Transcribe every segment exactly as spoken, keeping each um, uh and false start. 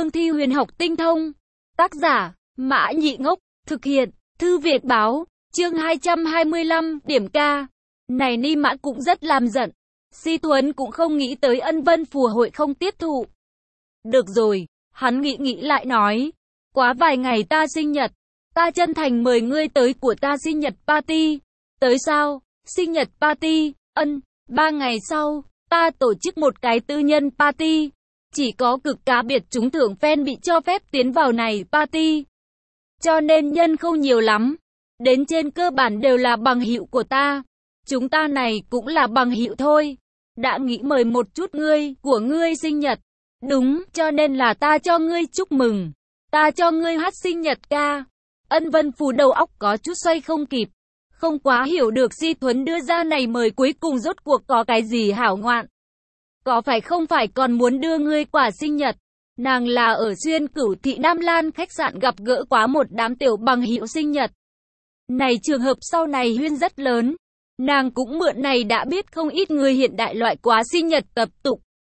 cương thi huyền học tinh thông. Tác giả, Mã Nhị Ngốc, thực hiện, Thư Việt Báo, chương hai trăm hai mươi lăm, điểm ca. Này Ni Mã cũng rất làm giận. Si Thuấn cũng không nghĩ tới Ân Vân Phù hội không tiếp thụ. Được rồi, hắn nghĩ nghĩ lại nói. Quá vài ngày ta sinh nhật. Ta chân thành mời ngươi tới của ta sinh nhật party. Tới sao? Sinh nhật party, ân, ba ngày sau, ta tổ chức một cái tư nhân party. Chỉ có cực cá biệt trúng thưởng fan bị cho phép tiến vào này party. Cho nên nhân không nhiều lắm. Đến trên cơ bản đều là bằng hữu của ta. Chúng ta này cũng là bằng hữu thôi. Đã nghĩ mời một chút ngươi, của ngươi sinh nhật. Đúng, cho nên là ta cho ngươi chúc mừng. Ta cho ngươi hát sinh nhật ca. Ân Vân Phù đầu óc có chút xoay không kịp. Không quá hiểu được Si Thuấn đưa ra này mời cuối cùng rốt cuộc có cái gì hảo ngoạn. Có phải không phải còn muốn đưa ngươi quả sinh nhật. Nàng là ở Xuyên Cửu Thị Nam Lan khách sạn gặp gỡ quá một đám tiểu bằng hữu sinh nhật. Này trường hợp sau này huyên rất lớn. Nàng cũng mượn này đã biết không ít người hiện đại loại quá sinh nhật tập tục.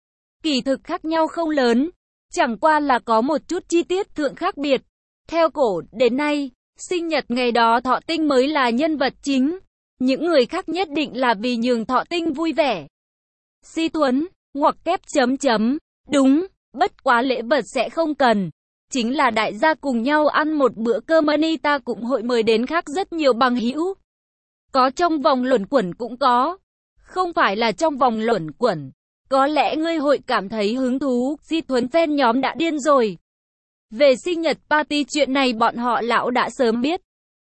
Kỳ thực khác nhau không lớn. Chẳng qua là có một chút chi tiết thượng khác biệt. Theo cổ đến nay, sinh nhật ngày đó Thọ Tinh mới là nhân vật chính. Những người khác nhất định là vì nhường Thọ Tinh vui vẻ. Si Thuấn, ngoặc kép chấm chấm. Đúng, bất quá lễ vật sẽ không cần. Chính là đại gia cùng nhau ăn một bữa cơm ni ta cũng hội mời đến khác rất nhiều bằng hữu. Có trong vòng luẩn quẩn cũng có. Không phải là trong vòng luẩn quẩn. Có lẽ ngươi hội cảm thấy hứng thú. Si Thuấn fan nhóm đã điên rồi. Về sinh nhật party chuyện này bọn họ lão đã sớm biết.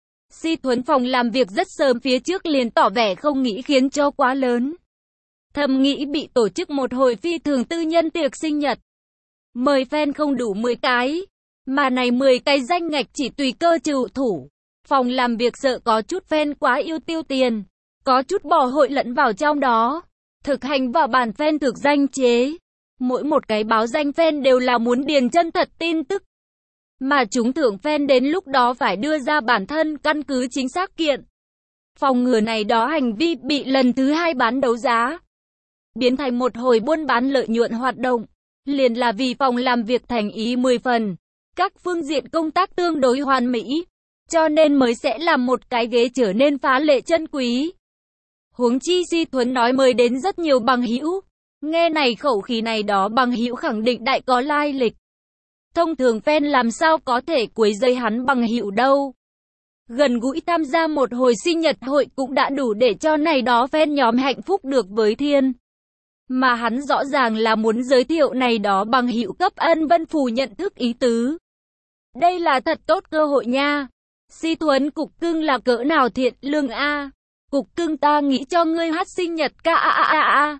Si Thuấn phòng làm việc rất sớm phía trước liền tỏ vẻ không nghĩ khiến cho quá lớn. Thầm nghĩ bị tổ chức một hồi phi thường tư nhân tiệc sinh nhật. Mời fan không đủ mười cái. Mà này mười cái danh ngạch chỉ tùy cơ trừ thủ. Phòng làm việc sợ có chút fan quá yêu tiêu tiền. Có chút bỏ hội lẫn vào trong đó. Thực hành vào bản fan thực danh chế. Mỗi một cái báo danh fan đều là muốn điền chân thật tin tức. Mà chúng thưởng fan đến lúc đó phải đưa ra bản thân căn cứ chính xác kiện. Phòng ngừa này đó hành vi bị lần thứ hai bán đấu giá. Biến thành một hồi buôn bán lợi nhuận hoạt động. Liền là vì phòng làm việc thành ý mười phần. Các phương diện công tác tương đối hoàn mỹ. Cho nên mới sẽ làm một cái ghế trở nên phá lệ chân quý. Huống chi Si Thuấn nói mời đến rất nhiều bằng hữu. Nghe này khẩu khí này đó bằng hữu khẳng định đại có lai lịch. Thông thường fan làm sao có thể quấy rầy hắn bằng hữu đâu. Gần gũi tham gia một hồi sinh nhật hội cũng đã đủ để cho này đó fan nhóm hạnh phúc được với thiên. Mà hắn rõ ràng là muốn giới thiệu này đó bằng hữu cấp Ân Vân Phù nhận thức ý tứ. Đây là thật tốt cơ hội nha. Si Thuấn cục cưng là cỡ nào thiện lương a. Cục cưng ta nghĩ cho ngươi hát sinh nhật ca a a a a.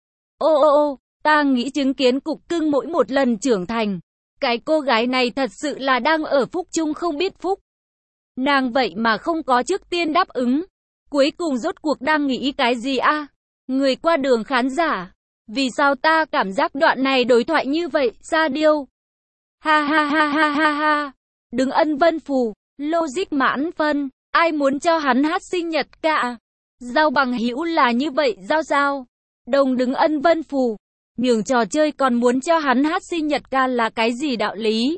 Ô ô ô, ta nghĩ chứng kiến cục cưng mỗi một lần trưởng thành. Cái cô gái này thật sự là đang ở phúc chung không biết phúc. Nàng vậy mà không có trước tiên đáp ứng. Cuối cùng rốt cuộc đang nghĩ cái gì a? Người qua đường khán giả. Vì sao ta cảm giác đoạn này đối thoại như vậy, Sa Điêu? Ha ha ha ha ha ha. Đứng Ân Vân Phù, logic mãn phân. Ai muốn cho hắn hát sinh nhật cả? Giao bằng hữu là như vậy giao giao. Đồng đứng Ân Vân Phù. Nhường trò chơi còn muốn cho hắn hát sinh nhật ca là cái gì đạo lý?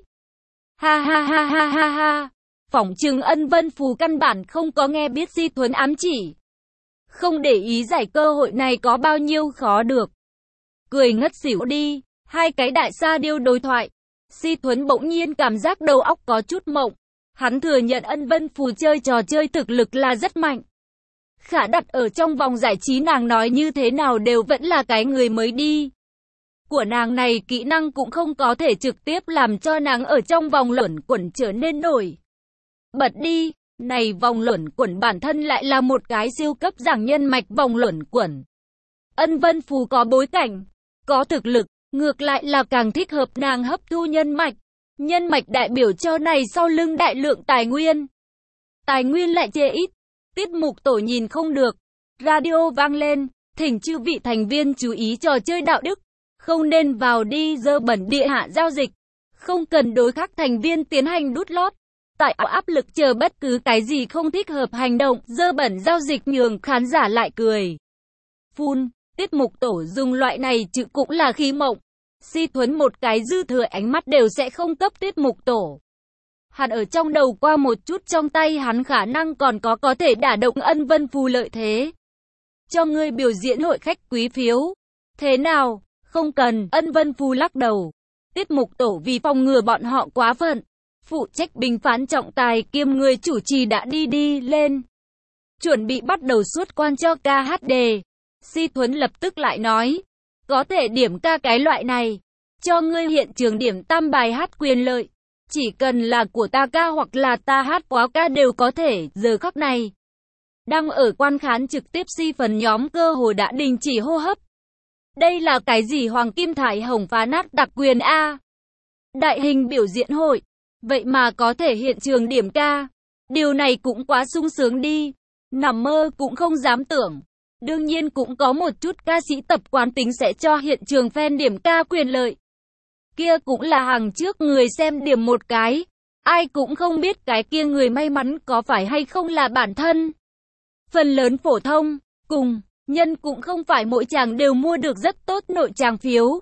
Ha ha ha ha ha ha. Phỏng chừng Ân Vân Phù căn bản không có nghe biết Si Thuấn ám chỉ. Không để ý giải cơ hội này có bao nhiêu khó được. Cười ngất xỉu đi. Hai cái đại sa điêu đối thoại. Si Thuấn bỗng nhiên cảm giác đầu óc có chút mộng. Hắn thừa nhận Ân Vân Phù chơi trò chơi thực lực là rất mạnh. Khả đặt ở trong vòng giải trí nàng nói như thế nào đều vẫn là cái người mới đi. Của nàng này kỹ năng cũng không có thể trực tiếp làm cho nàng ở trong vòng luẩn quẩn trở nên nổi bật đi. Này vòng luẩn quẩn bản thân lại là một cái siêu cấp giảng nhân mạch vòng luẩn quẩn. Ân Vân Phù có bối cảnh, có thực lực, ngược lại là càng thích hợp nàng hấp thu nhân mạch. Nhân mạch đại biểu cho này sau lưng đại lượng tài nguyên. Tài nguyên lại chê ít. Tiết mục tổ nhìn không được. Radio vang lên, thỉnh chư vị thành viên chú ý trò chơi đạo đức. Không nên vào đi dơ bẩn địa hạ giao dịch. Không cần đối khác thành viên tiến hành đút lót. Tại áp lực chờ bất cứ cái gì không thích hợp hành động, dơ bẩn giao dịch nhường khán giả lại cười. Phun, tiết mục tổ dùng loại này chữ cũng là khí mộng. Si Thuấn một cái dư thừa ánh mắt đều sẽ không cấp tiết mục tổ. Hắn ở trong đầu qua một chút, trong tay hắn khả năng còn có có thể đả động Ân Vân Phù lợi thế. Cho ngươi biểu diễn hội khách quý phiếu. Thế nào? Không cần. Ân Vân Phù lắc đầu. Tiết mục tổ vì phòng ngừa bọn họ quá phận, phụ trách bình phán trọng tài kiêm người chủ trì đã đi đi lên. Chuẩn bị bắt đầu xuất quan cho ca hát đề. Si Thuấn lập tức lại nói. Có thể điểm ca cái loại này. Cho ngươi hiện trường điểm tam bài hát quyền lợi. Chỉ cần là của ta ca hoặc là ta hát quá ca đều có thể. Giờ khắc này, đang ở quan khán trực tiếp Si Phấn nhóm cơ hồ đã đình chỉ hô hấp. Đây là cái gì Hoàng Kim Thải Hồng phá nát đặc quyền A? Đại hình biểu diễn hội. Vậy mà có thể hiện trường điểm ca. Điều này cũng quá sung sướng đi. Nằm mơ cũng không dám tưởng. Đương nhiên cũng có một chút ca sĩ tập quán tính sẽ cho hiện trường fan điểm ca quyền lợi. Kia cũng là hàng trước người xem điểm một cái. Ai cũng không biết cái kia người may mắn có phải hay không là bản thân. Phần lớn phổ thông, cùng, nhân cũng không phải mỗi chàng đều mua được rất tốt nội tràng phiếu.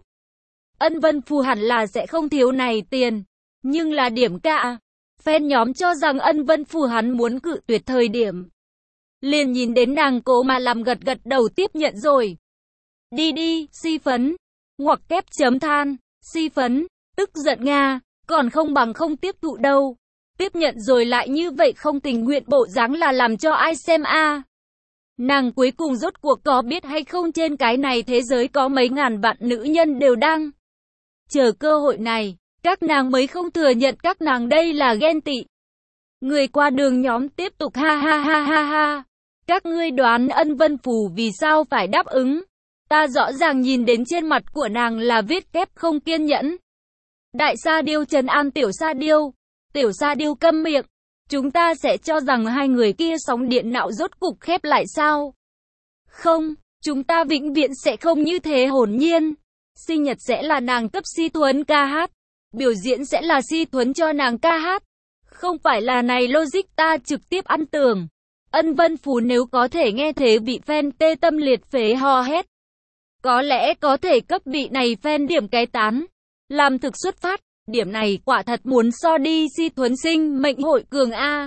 Ân Vân Phù hẳn là sẽ không thiếu này tiền. Nhưng là điểm ca. Fan nhóm cho rằng Ân Vân Phù hắn muốn cự tuyệt thời điểm. Liền nhìn đến nàng cố mà làm gật gật đầu tiếp nhận rồi. Đi đi, Si Phấn. Ngoặc kép chấm than. Si Phấn, tức giận Nga, còn không bằng không tiếp thụ đâu. Tiếp nhận rồi lại như vậy không tình nguyện bộ dáng là làm cho ai xem a? Nàng cuối cùng rốt cuộc có biết hay không trên cái này thế giới có mấy ngàn vạn nữ nhân đều đang chờ cơ hội này, các nàng mới không thừa nhận các nàng đây là ghen tị. Người qua đường nhóm tiếp tục ha ha ha ha ha. Các ngươi đoán Ân Vân Phù vì sao phải đáp ứng? Ta rõ ràng nhìn đến trên mặt của nàng là viết kép không kiên nhẫn. Đại Sa Điêu trấn an Tiểu Sa Điêu. Tiểu Sa Điêu câm miệng. Chúng ta sẽ cho rằng hai người kia sóng điện não rốt cục khép lại sao? Không, chúng ta vĩnh viễn sẽ không như thế hồn nhiên. Sinh nhật sẽ là nàng cấp Si Thuấn ca hát. Biểu diễn sẽ là Si Thuấn cho nàng ca hát. Không phải là này logic ta trực tiếp ăn tường. Ân Vân Phù nếu có thể nghe thế vị fan tê tâm liệt phế hò hét. Có lẽ có thể cấp vị này fan điểm cái tán. Làm thực xuất phát, điểm này quả thật muốn so đi Si Thuấn sinh mệnh hội cường A.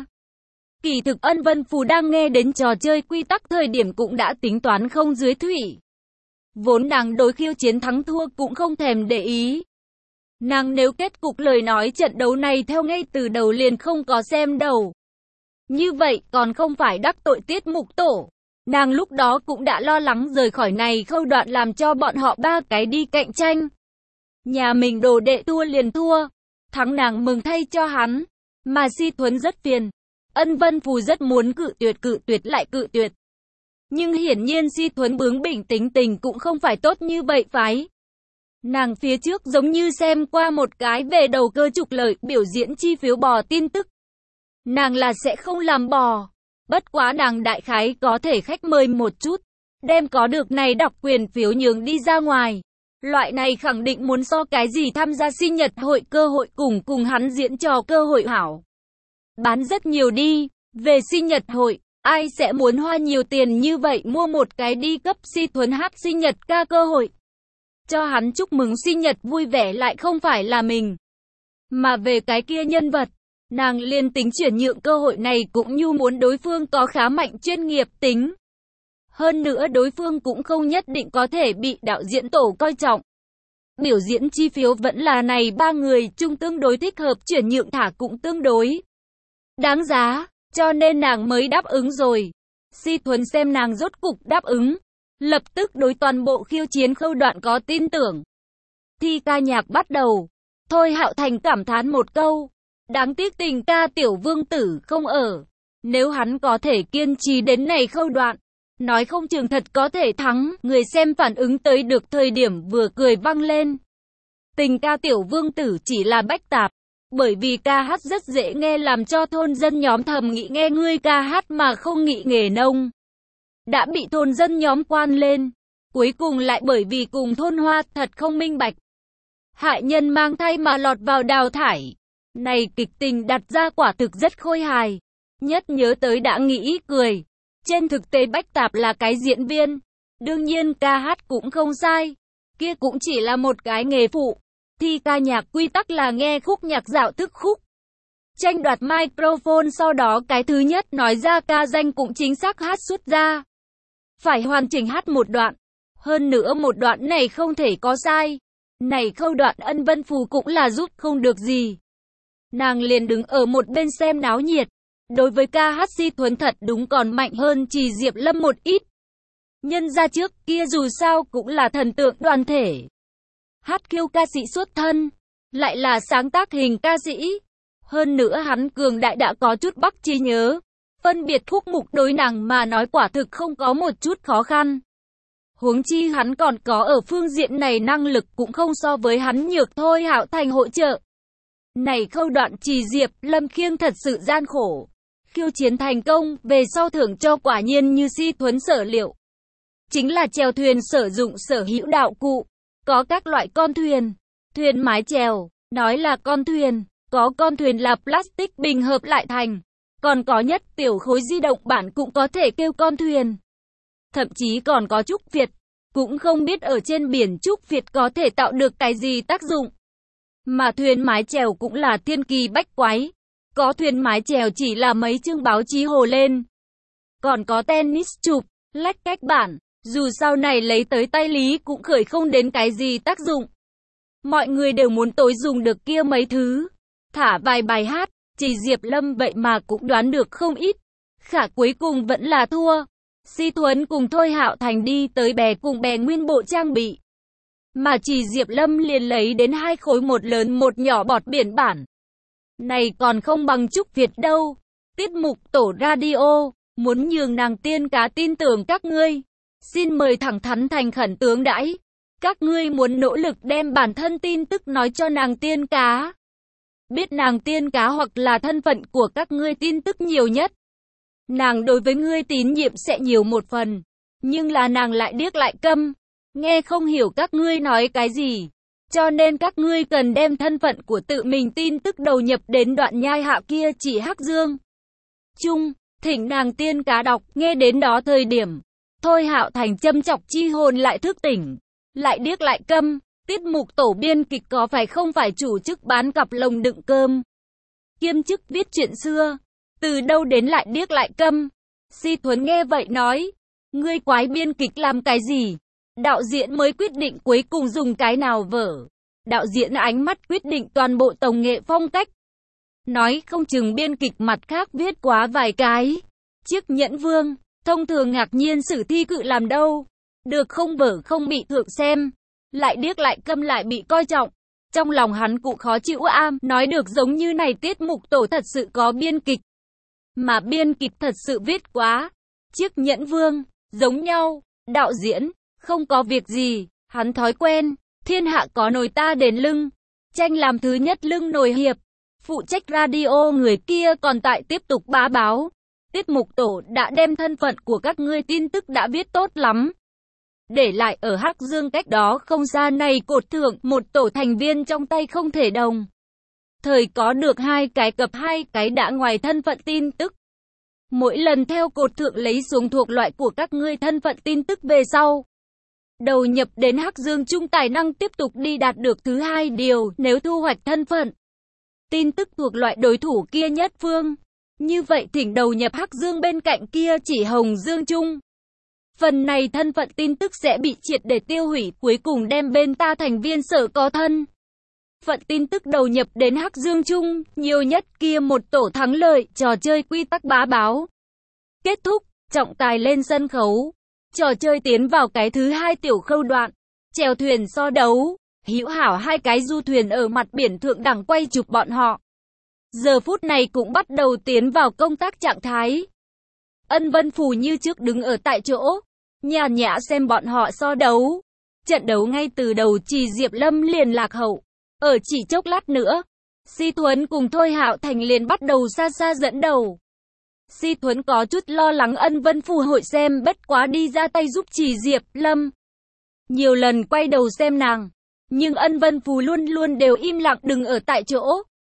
Kỳ thực Ân Vân Phù đang nghe đến trò chơi quy tắc thời điểm cũng đã tính toán không dưới thủy. Vốn nàng đối khiêu chiến thắng thua cũng không thèm để ý. Nàng nếu kết cục lời nói trận đấu này theo ngay từ đầu liền không có xem đầu. Như vậy còn không phải đắc tội tiết mục tổ. Nàng lúc đó cũng đã lo lắng rời khỏi này khâu đoạn làm cho bọn họ ba cái đi cạnh tranh. Nhà mình đồ đệ thua liền thua. Thắng nàng mừng thay cho hắn. Mà Si Thuấn rất phiền. Ân Vân Phù rất muốn cự tuyệt cự tuyệt lại cự tuyệt. Nhưng hiển nhiên Si Thuấn bướng bỉnh tính tình cũng không phải tốt như vậy phái. Nàng phía trước giống như xem qua một cái về đầu cơ trục lợi biểu diễn chi phiếu bò tin tức. Nàng là sẽ không làm bò. Bất quá nàng đại khái có thể khách mời một chút. Đem có được này đọc quyền phiếu nhường đi ra ngoài. Loại này khẳng định muốn so cái gì tham gia sinh nhật hội cơ hội cùng cùng hắn diễn trò cơ hội hảo. Bán rất nhiều đi. Về sinh nhật hội, ai sẽ muốn hoa nhiều tiền như vậy mua một cái đi cấp Si Thuấn hát sinh nhật ca cơ hội. Cho hắn chúc mừng sinh nhật vui vẻ lại không phải là mình. Mà về cái kia nhân vật, nàng liên tính chuyển nhượng cơ hội này cũng như muốn đối phương có khá mạnh chuyên nghiệp tính. Hơn nữa đối phương cũng không nhất định có thể bị đạo diễn tổ coi trọng. Biểu diễn chi phiếu vẫn là này ba người chung tương đối thích hợp, chuyển nhượng thả cũng tương đối đáng giá, cho nên nàng mới đáp ứng rồi. Si Thuấn xem nàng rốt cục đáp ứng, lập tức đối toàn bộ khiêu chiến khâu đoạn có tin tưởng. Thi ca nhạc bắt đầu. Thôi Hạo Thành cảm thán một câu. Đáng tiếc tình ca tiểu vương tử không ở. Nếu hắn có thể kiên trì đến này khâu đoạn, nói không chừng thật có thể thắng. Người xem phản ứng tới được thời điểm vừa cười vang lên. Tình ca tiểu vương tử chỉ là bách tạp. Bởi vì ca hát rất dễ nghe làm cho thôn dân nhóm thầm nghĩ nghe ngươi ca hát mà không nghĩ nghề nông. Đã bị thôn dân nhóm quan lên. Cuối cùng lại bởi vì cùng thôn hoa thật không minh bạch. Hại nhân mang thai mà lọt vào đào thải. Này kịch tình đặt ra quả thực rất khôi hài. Nhất nhớ tới đã nghĩ cười. Trên thực tế bách tạp là cái diễn viên. Đương nhiên ca hát cũng không sai. kia cũng chỉ là một cái nghề phụ. Thi ca nhạc quy tắc là nghe khúc nhạc dạo thức khúc. Tranh đoạt microphone, sau đó cái thứ nhất nói ra ca danh cũng chính xác hát xuất ra. Phải hoàn chỉnh hát một đoạn. Hơn nữa một đoạn này không thể có sai. Này khâu đoạn Ân Vân Phù cũng là rút không được gì. Nàng liền đứng ở một bên xem náo nhiệt. Đối với ca hát Si Thuấn thật đúng còn mạnh hơn Trì Diệp Lâm một ít. Nhân ra trước kia dù sao cũng là thần tượng đoàn thể. Hát kiêu ca sĩ xuất thân, lại là sáng tác hình ca sĩ. Hơn nữa hắn cường đại đã có chút bắc trí nhớ. Phân biệt khúc mục đối nàng mà nói quả thực không có một chút khó khăn. Huống chi hắn còn có ở phương diện này năng lực cũng không so với hắn nhược thôi Hạo Thành hỗ trợ. Này khâu đoạn Trì Diệp Lâm khiêng thật sự gian khổ. Khiêu chiến thành công, về sau thưởng cho quả nhiên như Si Thuấn sở liệu. Chính là chèo thuyền sử dụng sở hữu đạo cụ. Có các loại con thuyền, thuyền mái chèo, nói là con thuyền, có con thuyền là plastic bình hợp lại thành. Còn có nhất tiểu khối di động bản cũng có thể kêu con thuyền. Thậm chí còn có trúc Việt, cũng không biết ở trên biển trúc Việt có thể tạo được cái gì tác dụng. Mà thuyền mái chèo cũng là thiên kỳ bách quái. Có thuyền mái chèo chỉ là mấy chương báo chí hồ lên. Còn có tennis chụp, lách cách bản, dù sau này lấy tới tay lý cũng khởi không đến cái gì tác dụng. Mọi người đều muốn tối dùng được kia mấy thứ. Thả vài bài hát, Trì Diệp Lâm vậy mà cũng đoán được không ít. Khả cuối cùng vẫn là thua. Si Thuấn cùng Thôi Hạo Thành đi tới bè cùng bè nguyên bộ trang bị. Mà Trì Diệp Lâm liền lấy đến hai khối một lớn một nhỏ bọt biển bản. Này còn không bằng trúc Việt đâu. Tiết mục tổ radio, muốn nhường nàng tiên cá tin tưởng các ngươi. Xin mời thẳng thắn thành khẩn tướng đãi. Các ngươi muốn nỗ lực đem bản thân tin tức nói cho nàng tiên cá. Biết nàng tiên cá hoặc là thân phận của các ngươi tin tức nhiều nhất. Nàng đối với ngươi tín nhiệm sẽ nhiều một phần. Nhưng là nàng lại điếc lại câm. Nghe không hiểu các ngươi nói cái gì. Cho nên các ngươi cần đem thân phận của tự mình tin tức đầu nhập đến đoạn nhai hạ kia chỉ hắc dương. Chung, thỉnh nàng tiên cá đọc, nghe đến đó thời điểm. Thôi Hạo Thành châm chọc chi hồn lại thức tỉnh. Lại điếc lại câm. Tiết mục tổ biên kịch có phải không phải chủ chức bán cặp lồng đựng cơm. Kiêm chức viết chuyện xưa. Từ đâu đến lại điếc lại câm. Si Thuấn nghe vậy nói. Ngươi quái biên kịch làm cái gì? Đạo diễn mới quyết định cuối cùng dùng cái nào vở. Đạo diễn ánh mắt quyết định toàn bộ tổng nghệ phong cách. Nói không chừng biên kịch mặt khác viết quá vài cái. Chiếc nhẫn vương, thông thường ngạc nhiên sử thi cự làm đâu. Được không vở không bị thượng xem. Lại điếc lại câm lại bị coi trọng. Trong lòng hắn cũng khó chịu am. Nói được giống như này tiết mục tổ thật sự có biên kịch. Mà biên kịch thật sự viết quá. Chiếc nhẫn vương, giống nhau. Đạo diễn, không có việc gì. Hắn thói quen. Thiên hạ có nồi ta đến lưng. Tranh làm thứ nhất lưng nồi hiệp. Phụ trách radio người kia còn tại tiếp tục bá báo. Tiết mục tổ đã đem thân phận của các ngươi tin tức đã viết tốt lắm. Để lại ở Hắc Dương cách đó không xa này cột thượng một tổ thành viên trong tay không thể đồng. Thời có được hai cái cập hai cái đã ngoài thân phận tin tức. Mỗi lần theo cột thượng lấy xuống thuộc loại của các ngươi thân phận tin tức về sau. Đầu nhập đến Hắc Dương chung tài năng tiếp tục đi đạt được thứ hai điều nếu thu hoạch thân phận. Tin tức thuộc loại đối thủ kia nhất phương. Như vậy thỉnh đầu nhập Hắc Dương bên cạnh kia chỉ Hồng Dương chung. Phần này thân phận tin tức sẽ bị triệt để tiêu hủy cuối cùng đem bên ta thành viên sở có thân. Phận tin tức đầu nhập đến Hắc Dương chung, nhiều nhất kia một tổ thắng lợi, trò chơi quy tắc bá báo. Kết thúc, trọng tài lên sân khấu. Trò chơi tiến vào cái thứ hai tiểu khâu đoạn. Chèo thuyền so đấu. Hữu hảo hai cái du thuyền ở mặt biển thượng đẳng quay chụp bọn họ. Giờ phút này cũng bắt đầu tiến vào công tác trạng thái. Ân Vân Phù như trước đứng ở tại chỗ. Nhàn nhã xem bọn họ so đấu. Trận đấu ngay từ đầu Trì Diệp Lâm liền lạc hậu. Ở chỉ chốc lát nữa, Si Thuấn cùng Thôi Hạo Thành liền bắt đầu xa xa dẫn đầu. Si Thuấn có chút lo lắng Ân Vân Phù hội xem bất quá đi ra tay giúp Trì Diệp Lâm. Nhiều lần quay đầu xem nàng, nhưng Ân Vân Phù luôn luôn đều im lặng đứng ở tại chỗ.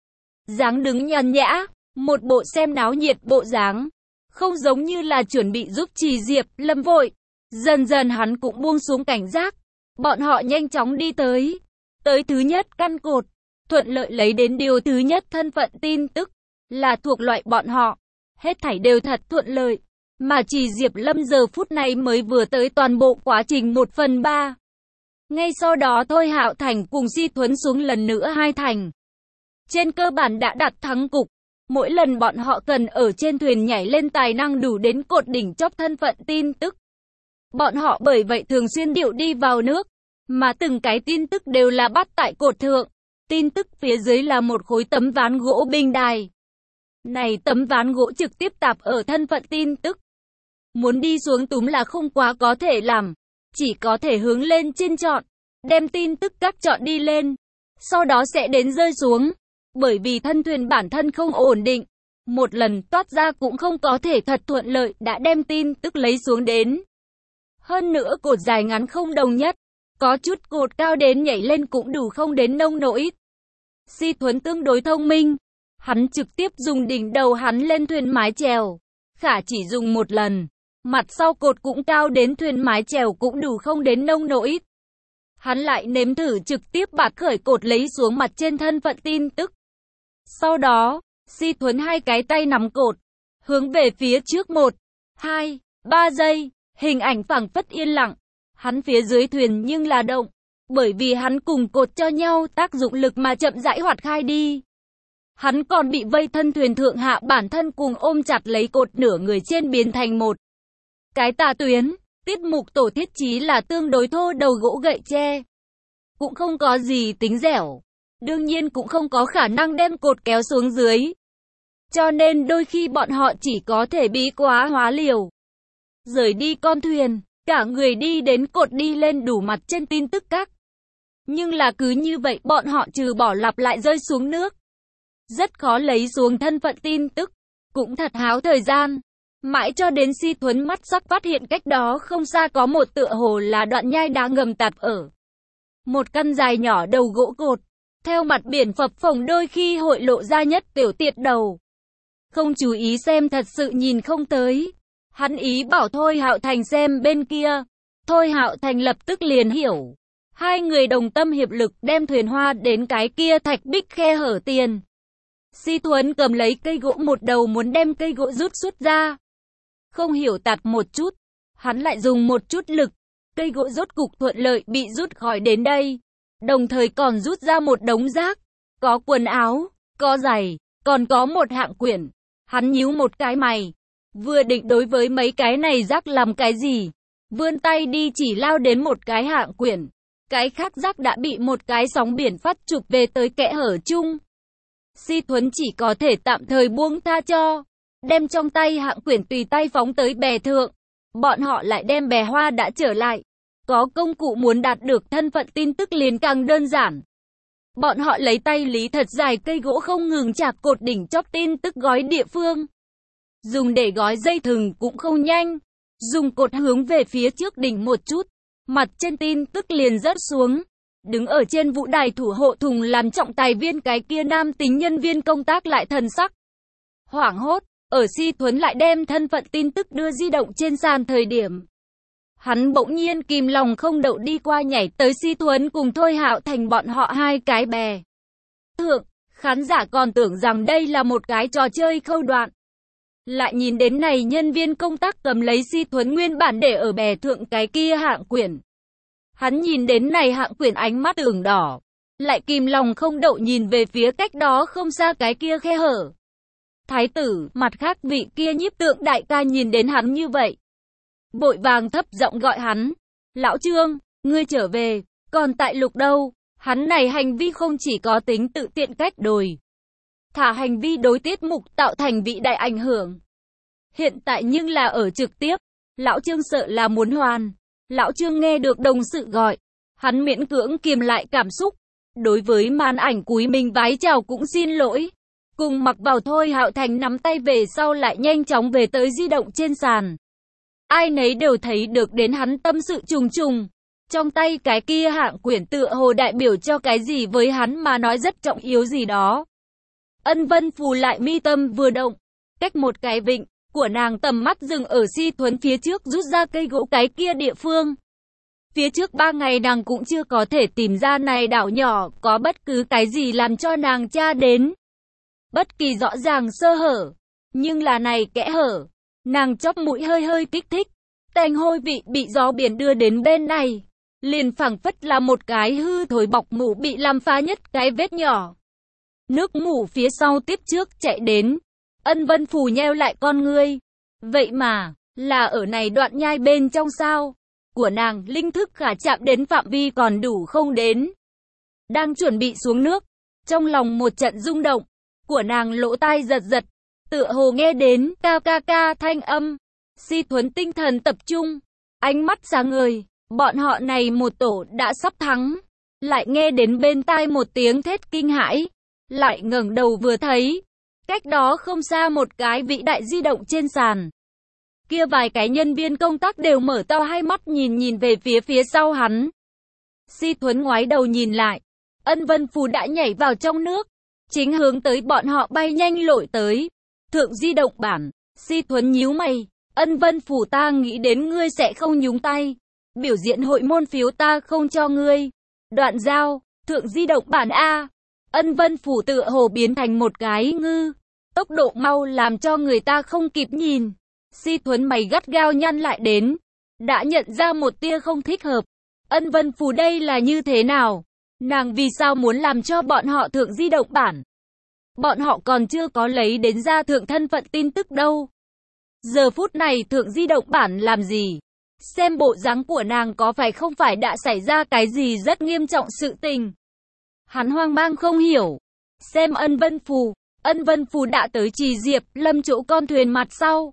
Dáng đứng nhàn nhã, một bộ xem náo nhiệt bộ dáng, không giống như là chuẩn bị giúp Trì Diệp Lâm vội. Dần dần hắn cũng buông xuống cảnh giác. Bọn họ nhanh chóng đi tới. Tới thứ nhất căn cột, thuận lợi lấy đến điều thứ nhất thân phận tin tức, là thuộc loại bọn họ. Hết thảy đều thật thuận lợi, mà chỉ Diệp Lâm giờ phút này mới vừa tới toàn bộ quá trình một phần ba. Ngay sau đó Thôi Hạo Thành cùng Si Thuấn xuống lần nữa hai thành. Trên cơ bản đã đặt thắng cục. Mỗi lần bọn họ cần ở trên thuyền nhảy lên tài năng đủ đến cột đỉnh chóp thân phận tin tức. Bọn họ bởi vậy thường xuyên điệu đi vào nước, mà từng cái tin tức đều là bắt tại cột thượng. Tin tức phía dưới là một khối tấm ván gỗ bình đài. Này tấm ván gỗ trực tiếp tạp ở thân phận tin tức. Muốn đi xuống túm là không quá có thể làm, chỉ có thể hướng lên trên chọn, đem tin tức các chọn đi lên, sau đó sẽ đến rơi xuống. Bởi vì thân thuyền bản thân không ổn định, một lần toát ra cũng không có thể thật thuận lợi đã đem tin tức lấy xuống đến. Hơn nữa cột dài ngắn không đồng nhất, có chút cột cao đến nhảy lên cũng đủ không đến nông nỗi. Si Thuấn tương đối thông minh, hắn trực tiếp dùng đỉnh đầu hắn lên thuyền mái chèo. Khả chỉ dùng một lần, mặt sau cột cũng cao đến thuyền mái chèo cũng đủ không đến nông nỗi. Hắn lại nếm thử trực tiếp bạt khởi cột lấy xuống mặt trên thân phận tin tức. Sau đó, Si Thuấn hai cái tay nắm cột, hướng về phía trước một, hai, ba giây, hình ảnh phảng phất yên lặng. Hắn phía dưới thuyền nhưng là động, bởi vì hắn cùng cột cho nhau tác dụng lực mà chậm rãi hoạt khai đi. Hắn còn bị vây thân thuyền thượng hạ bản thân cùng ôm chặt lấy cột nửa người trên biến thành một cái tà tuyến. Tiết mục tổ thiết trí là tương đối thô đầu gỗ gậy tre, cũng không có gì tính dẻo, đương nhiên cũng không có khả năng đem cột kéo xuống dưới. Cho nên đôi khi bọn họ chỉ có thể bí quá hóa liều, rời đi con thuyền, cả người đi đến cột đi lên đủ mặt trên tin tức các. Nhưng là cứ như vậy bọn họ trừ bỏ lặp lại rơi xuống nước, rất khó lấy xuống thân phận tin tức, cũng thật háo thời gian. Mãi cho đến Si Thuấn mắt sắc phát hiện cách đó không xa có một tựa hồ là đoạn nhai đá ngầm tạt ở một căn dài nhỏ đầu gỗ cột, theo mặt biển phập phồng đôi khi hội lộ ra nhất tiểu tiệt đầu. Không chú ý xem thật sự nhìn không tới. Hắn ý bảo Thôi Hạo Thành xem bên kia. Thôi Hạo Thành lập tức liền hiểu. Hai người đồng tâm hiệp lực đem thuyền hoa đến cái kia thạch bích khe hở tiền. Si Thuấn cầm lấy cây gỗ một đầu muốn đem cây gỗ rút xuất ra. Không hiểu tạt một chút, hắn lại dùng một chút lực, cây gỗ rốt cục thuận lợi bị rút khỏi đến đây. Đồng thời còn rút ra một đống rác, có quần áo, có giày, còn có một hạng quyển. Hắn nhíu một cái mày, vừa định đối với mấy cái này rác làm cái gì, vươn tay đi chỉ lao đến một cái hạng quyển. Cái khác rác đã bị một cái sóng biển phát chụp về tới kẽ hở chung. Si Thuấn chỉ có thể tạm thời buông tha cho, đem trong tay hạng quyển tùy tay phóng tới bè thượng. Bọn họ lại đem bè hoa đã trở lại. Có công cụ muốn đạt được thân phận tin tức liền càng đơn giản. Bọn họ lấy tay lý thật dài cây gỗ không ngừng chạc cột đỉnh chóp tin tức gói địa phương. Dùng để gói dây thừng cũng không nhanh. Dùng cột hướng về phía trước đỉnh một chút, mặt trên tin tức liền rớt xuống. Đứng ở trên vũ đài thủ hộ thùng làm trọng tài viên cái kia nam tính nhân viên công tác lại thần sắc hoảng hốt. Ở Si Thuấn lại đem thân phận tin tức đưa di động trên sàn thời điểm, hắn bỗng nhiên kìm lòng không đậu đi qua nhảy tới Si Thuấn cùng Thôi Hạo Thành bọn họ hai cái bè thượng. Khán giả còn tưởng rằng đây là một cái trò chơi khâu đoạn, lại nhìn đến này nhân viên công tác cầm lấy Si Thuấn nguyên bản để ở bè thượng cái kia hạng quyển. Hắn nhìn đến này hạng quyển ánh mắt ửng đỏ, lại kìm lòng không đậu nhìn về phía cách đó không xa cái kia khe hở. Thái tử, mặt khác vị kia nhiếp tượng đại ca nhìn đến hắn như vậy, vội vàng thấp giọng gọi hắn. Lão Trương, ngươi trở về, còn tại Lục đâu? Hắn này hành vi không chỉ có tính tự tiện cách đồi, thả hành vi đối tiết mục tạo thành vị đại ảnh hưởng. Hiện tại nhưng là ở trực tiếp, Lão Trương sợ là muốn hoàn. Lão Trương nghe được đồng sự gọi, hắn miễn cưỡng kiềm lại cảm xúc. Đối với màn ảnh cúi mình vái chào cũng xin lỗi. Cùng mặc vào Thôi Hạo Thành nắm tay về sau lại nhanh chóng về tới di động trên sàn. Ai nấy đều thấy được đến hắn tâm sự trùng trùng. Trong tay cái kia hạng quyển tựa hồ đại biểu cho cái gì với hắn mà nói rất trọng yếu gì đó. Ân Vân Phù lại mi tâm vừa động. Cách một cái vịnh của nàng tầm mắt dừng ở Si Thuấn phía trước rút ra cây gỗ cái kia địa phương. Phía trước ba ngày nàng cũng chưa có thể tìm ra này đảo nhỏ có bất cứ cái gì làm cho nàng tra đến. Bất kỳ rõ ràng sơ hở, nhưng là này kẽ hở, nàng chóp mũi hơi hơi kích thích, tanh hôi vị bị gió biển đưa đến bên này, liền phảng phất là một cái hư thối bọc mủ bị làm phá nhất cái vết nhỏ. Nước mủ phía sau tiếp trước chạy đến, Ân Vân Phù nheo lại con ngươi, vậy mà, là ở này đoạn nhai bên trong sao, của nàng linh thức khả chạm đến phạm vi còn đủ không đến. Đang chuẩn bị xuống nước, trong lòng một trận rung động, của nàng lỗ tai giật giật, tựa hồ nghe đến ca ca ca thanh âm. Si Thuấn tinh thần tập trung, ánh mắt sáng ngời, bọn họ này một tổ đã sắp thắng, lại nghe đến bên tai một tiếng thét kinh hãi, lại ngẩng đầu vừa thấy, cách đó không xa một cái vĩ đại di động trên sàn. Kia vài cái nhân viên công tác đều mở to hai mắt nhìn nhìn về phía phía sau hắn. Si Thuấn ngoái đầu nhìn lại, Ân Vân Phù đã nhảy vào trong nước, chính hướng tới bọn họ bay nhanh lội tới. Thượng di động bản, Si Thuấn nhíu mày, Ân Vân Phù ta nghĩ đến ngươi sẽ không nhúng tay. Biểu diễn hội môn phiếu ta không cho ngươi. Đoạn giao, thượng di động bản A. Ân Vân Phù tựa hồ biến thành một cái ngư. Tốc độ mau làm cho người ta không kịp nhìn. Si Thuấn mày gắt gao nhăn lại đến. Đã nhận ra một tia không thích hợp. Ân Vân Phù đây là như thế nào? Nàng vì sao muốn làm cho bọn họ thượng di động bản? Bọn họ còn chưa có lấy đến ra thượng thân phận tin tức đâu. Giờ phút này thượng di động bản làm gì? Xem bộ dáng của nàng có phải không phải đã xảy ra cái gì rất nghiêm trọng sự tình. Hắn hoang mang không hiểu. Xem Ân Vân Phù, Ân Vân Phù đã tới Trì Diệp Lâm chỗ con thuyền mặt sau.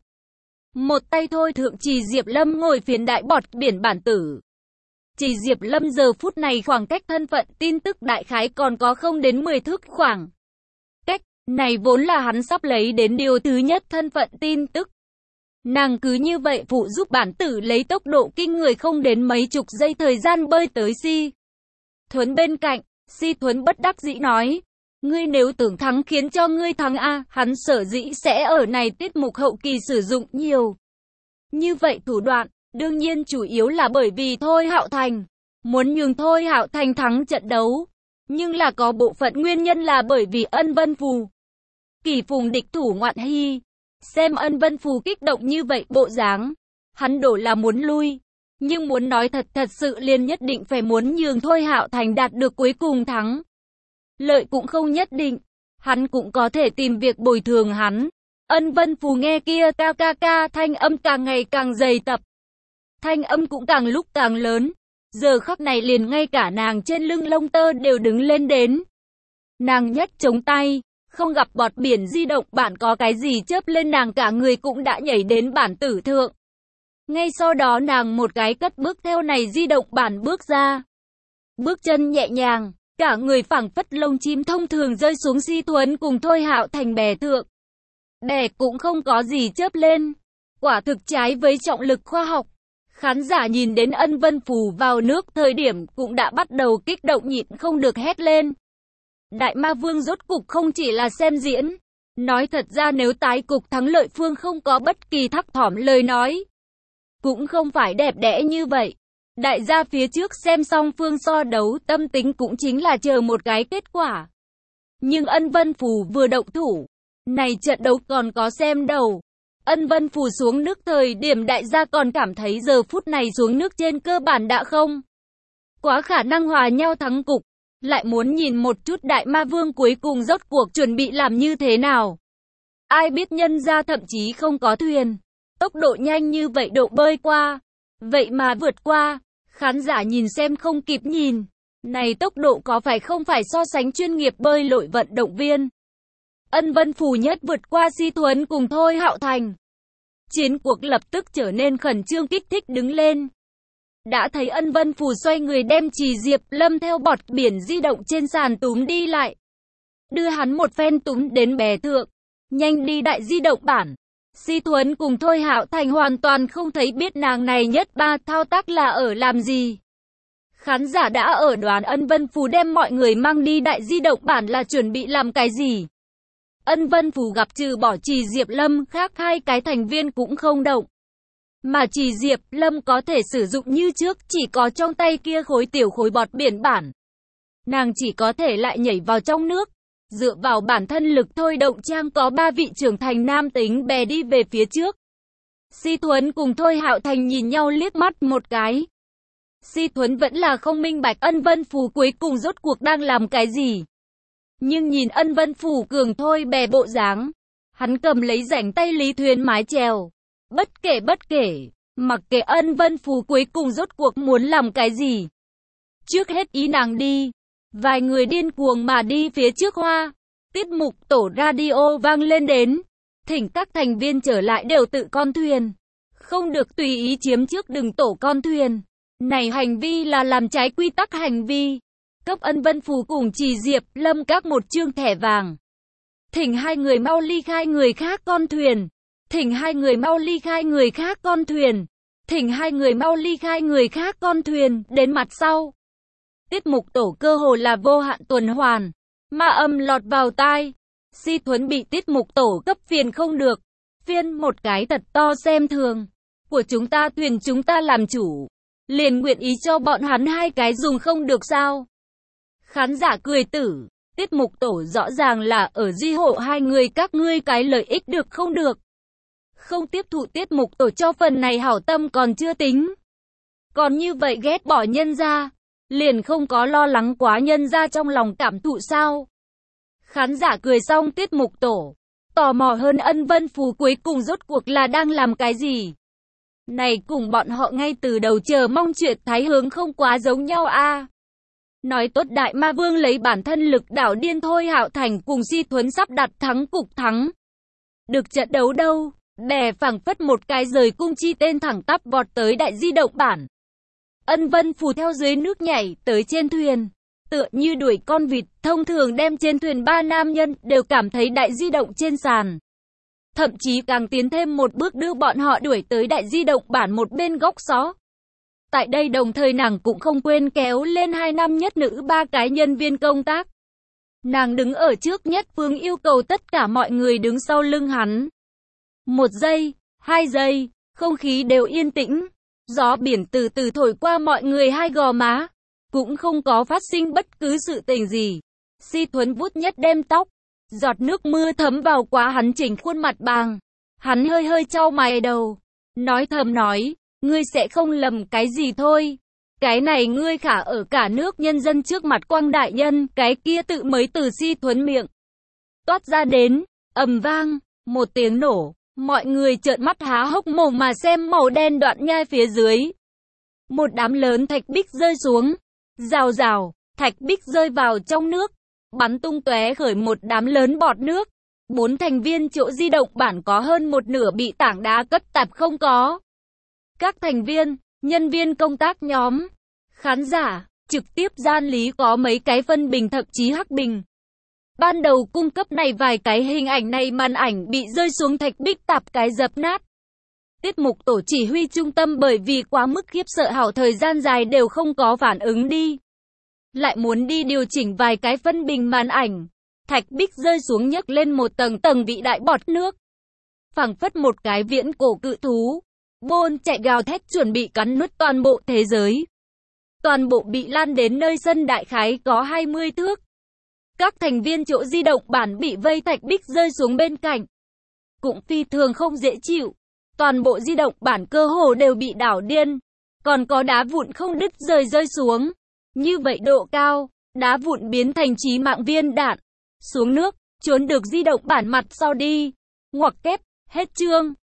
Một tay thôi thượng Trì Diệp Lâm ngồi phiến đại bọt biển bản tử. Trì Diệp Lâm giờ phút này khoảng cách thân phận tin tức đại khái còn có không đến mười thước khoảng. Cách này vốn là hắn sắp lấy đến điều thứ nhất thân phận tin tức. Nàng cứ như vậy phụ giúp bản tử lấy tốc độ kinh người không đến mấy chục giây thời gian bơi tới Si Thuấn bên cạnh. Si Thuấn bất đắc dĩ nói, ngươi nếu tưởng thắng khiến cho ngươi thắng a, hắn sở dĩ sẽ ở này tiết mục hậu kỳ sử dụng nhiều. Như vậy thủ đoạn, đương nhiên chủ yếu là bởi vì Thôi Hạo Thành muốn nhường Thôi Hạo Thành thắng trận đấu, nhưng là có bộ phận nguyên nhân là bởi vì Ân Vân Phù. Kỳ phùng địch thủ ngoạn hy, xem Ân Vân Phù kích động như vậy bộ dáng, hắn đổ là muốn lui. Nhưng muốn nói thật thật sự liền nhất định phải muốn nhường Thôi Hạo Thành đạt được cuối cùng thắng. Lợi cũng không nhất định, hắn cũng có thể tìm việc bồi thường hắn. Ân Vân Phù nghe kia ca ca ca thanh âm càng ngày càng dày tập. Thanh âm cũng càng lúc càng lớn. Giờ khắc này liền ngay cả nàng trên lưng lông tơ đều đứng lên đến. Nàng nhất chống tay, không gặp bọt biển di động bản có cái gì chớp lên nàng cả người cũng đã nhảy đến bản tử thượng. Ngay sau đó nàng một cái cất bước theo này di động bản bước ra. Bước chân nhẹ nhàng, cả người phảng phất lông chim thông thường rơi xuống Si Thuấn cùng Thôi Hạo Thành bè thượng. Bè cũng không có gì chớp lên. Quả thực trái với trọng lực khoa học. Khán giả nhìn đến Ân Vân Phù vào nước thời điểm cũng đã bắt đầu kích động nhịn không được hét lên. Đại Ma Vương rốt cục không chỉ là xem diễn. Nói thật ra nếu tái cục thắng lợi phương không có bất kỳ thắc thỏm lời nói, cũng không phải đẹp đẽ như vậy. Đại gia phía trước xem xong phương so đấu tâm tính cũng chính là chờ một cái kết quả. Nhưng Ân Vân Phù vừa động thủ, này trận đấu còn có xem đầu. Ân Vân Phù xuống nước thời điểm đại gia còn cảm thấy giờ phút này xuống nước trên cơ bản đã không quá khả năng hòa nhau thắng cục. Lại muốn nhìn một chút Đại Ma Vương cuối cùng rốt cuộc chuẩn bị làm như thế nào. Ai biết nhân ra thậm chí không có thuyền. Tốc độ nhanh như vậy độ bơi qua. Vậy mà vượt qua. Khán giả nhìn xem không kịp nhìn. Này tốc độ có phải không phải so sánh chuyên nghiệp bơi lội vận động viên. Ân Vân Phù nhất vượt qua Si Thuấn cùng Thôi Hạo Thành. Chiến cuộc lập tức trở nên khẩn trương kích thích đứng lên. Đã thấy Ân Vân Phù xoay người đem Trì Diệp Lâm theo bọt biển di động trên sàn túm đi lại. Đưa hắn một phen túm đến bè thượng. Nhanh đi đại di động bản. Si Thuấn cùng Thôi Hạo Thành hoàn toàn không thấy biết nàng này nhất ba thao tác là ở làm gì. Khán giả đã ở đoán Ân Vân Phù đem mọi người mang đi đại di động bản là chuẩn bị làm cái gì. Ân Vân Phù gặp trừ bỏ Trì Diệp Lâm khác hai cái thành viên cũng không động. Mà chỉ Diệp Lâm có thể sử dụng như trước, chỉ có trong tay kia khối tiểu khối bọt biển bản. Nàng chỉ có thể lại nhảy vào trong nước, dựa vào bản thân lực thôi động trang có ba vị trưởng thành nam tính bè đi về phía trước. Si Thuấn cùng Thôi Hạo Thành nhìn nhau liếc mắt một cái. Si Thuấn vẫn là không minh bạch Ân Vân Phù cuối cùng rốt cuộc đang làm cái gì. Nhưng nhìn Ân Vân Phù cường thôi bè bộ dáng, hắn cầm lấy rảnh tay Lý Thuyền mái chèo. Bất kể bất kể, mặc kệ Ân Vân Phù cuối cùng rốt cuộc muốn làm cái gì. Trước hết ý nàng đi. Vài người điên cuồng mà đi phía trước hoa. Tiết mục tổ radio vang lên đến. Thỉnh các thành viên trở lại đều tự con thuyền. Không được tùy ý chiếm trước đừng tổ con thuyền. Này hành vi là làm trái quy tắc hành vi. Cấp Ân Vân Phù cùng Chỉ Diệp Lâm các một chương thẻ vàng. Thỉnh hai người mau ly khai người khác con thuyền. Thỉnh hai người mau ly khai người khác con thuyền. Thỉnh hai người mau ly khai người khác con thuyền. Đến mặt sau. Tiết mục tổ cơ hồ là vô hạn tuần hoàn. Ma âm lọt vào tai. Si Thuấn bị tiết mục tổ cấp phiền không được. Phiên một cái thật to xem thường. Của chúng ta thuyền chúng ta làm chủ. Liền nguyện ý cho bọn hắn hai cái dùng không được sao. Khán giả cười tử. Tiết mục tổ rõ ràng là ở duy hộ hai người các ngươi cái lợi ích được không được. Không tiếp thụ tiết mục tổ cho phần này hảo tâm còn chưa tính. Còn như vậy ghét bỏ nhân ra. Liền không có lo lắng quá nhân ra trong lòng cảm thụ sao. Khán giả cười xong tiết mục tổ. Tò mò hơn Ân Vân Phù cuối cùng rốt cuộc là đang làm cái gì. Này cùng bọn họ ngay từ đầu chờ mong chuyện thái hướng không quá giống nhau a. À. Nói tốt Đại Ma Vương lấy bản thân lực đảo điên Thôi Hạo Thành cùng Si Thuấn sắp đặt thắng cục thắng. Được trận đấu đâu, bè phẳng phất một cái rời cung chi tên thẳng tắp vọt tới đại di động bản. Ân Vân Phù theo dưới nước nhảy tới trên thuyền, tựa như đuổi con vịt, thông thường đem trên thuyền ba nam nhân đều cảm thấy đại di động trên sàn. Thậm chí càng tiến thêm một bước đưa bọn họ đuổi tới đại di động bản một bên góc xó. Tại đây đồng thời nàng cũng không quên kéo lên hai nam nhất nữ ba cái nhân viên công tác. Nàng đứng ở trước nhất phương yêu cầu tất cả mọi người đứng sau lưng hắn. Một giây, hai giây, không khí đều yên tĩnh. Gió biển từ từ thổi qua mọi người hai gò má. Cũng không có phát sinh bất cứ sự tình gì. Si Thuấn vuốt nhất đem tóc. Giọt nước mưa thấm vào quá hắn chỉnh khuôn mặt bàng. Hắn hơi hơi chau mày đầu. Nói thầm nói. Ngươi sẽ không lầm cái gì thôi. Cái này ngươi khả ở cả nước nhân dân trước mặt Quang đại nhân. Cái kia tự mới từ Si Thuấn miệng toát ra đến. Ầm vang. Một tiếng nổ. Mọi người trợn mắt há hốc mồm mà xem màu đen đoạn nhai phía dưới. Một đám lớn thạch bích rơi xuống. Rào rào. Thạch bích rơi vào trong nước. Bắn tung tóe khởi một đám lớn bọt nước. Bốn thành viên chỗ di động bản có hơn một nửa bị tảng đá cất tạp không có. Các thành viên, nhân viên công tác nhóm, khán giả, trực tiếp gian lý có mấy cái phân bình thậm chí hắc bình. Ban đầu cung cấp này vài cái hình ảnh này màn ảnh bị rơi xuống thạch bích tạp cái dập nát. Tiết mục tổ chỉ huy trung tâm bởi vì quá mức khiếp sợ hảo thời gian dài đều không có phản ứng đi. Lại muốn đi điều chỉnh vài cái phân bình màn ảnh. Thạch bích rơi xuống nhấc lên một tầng tầng vị đại bọt nước. Phảng phất một cái viễn cổ cự thú. Bôn chạy gào thét chuẩn bị cắn nuốt toàn bộ thế giới. Toàn bộ bị lan đến nơi sân đại khái có hai mươi thước. Các thành viên chỗ di động bản bị vây thạch bích rơi xuống bên cạnh. Cũng phi thường không dễ chịu. Toàn bộ di động bản cơ hồ đều bị đảo điên. Còn có đá vụn không đứt rơi rơi xuống. Như vậy độ cao, đá vụn biến thành chí mạng viên đạn. Xuống nước, trốn được di động bản mặt sau đi. Ngoặc kép, hết chương.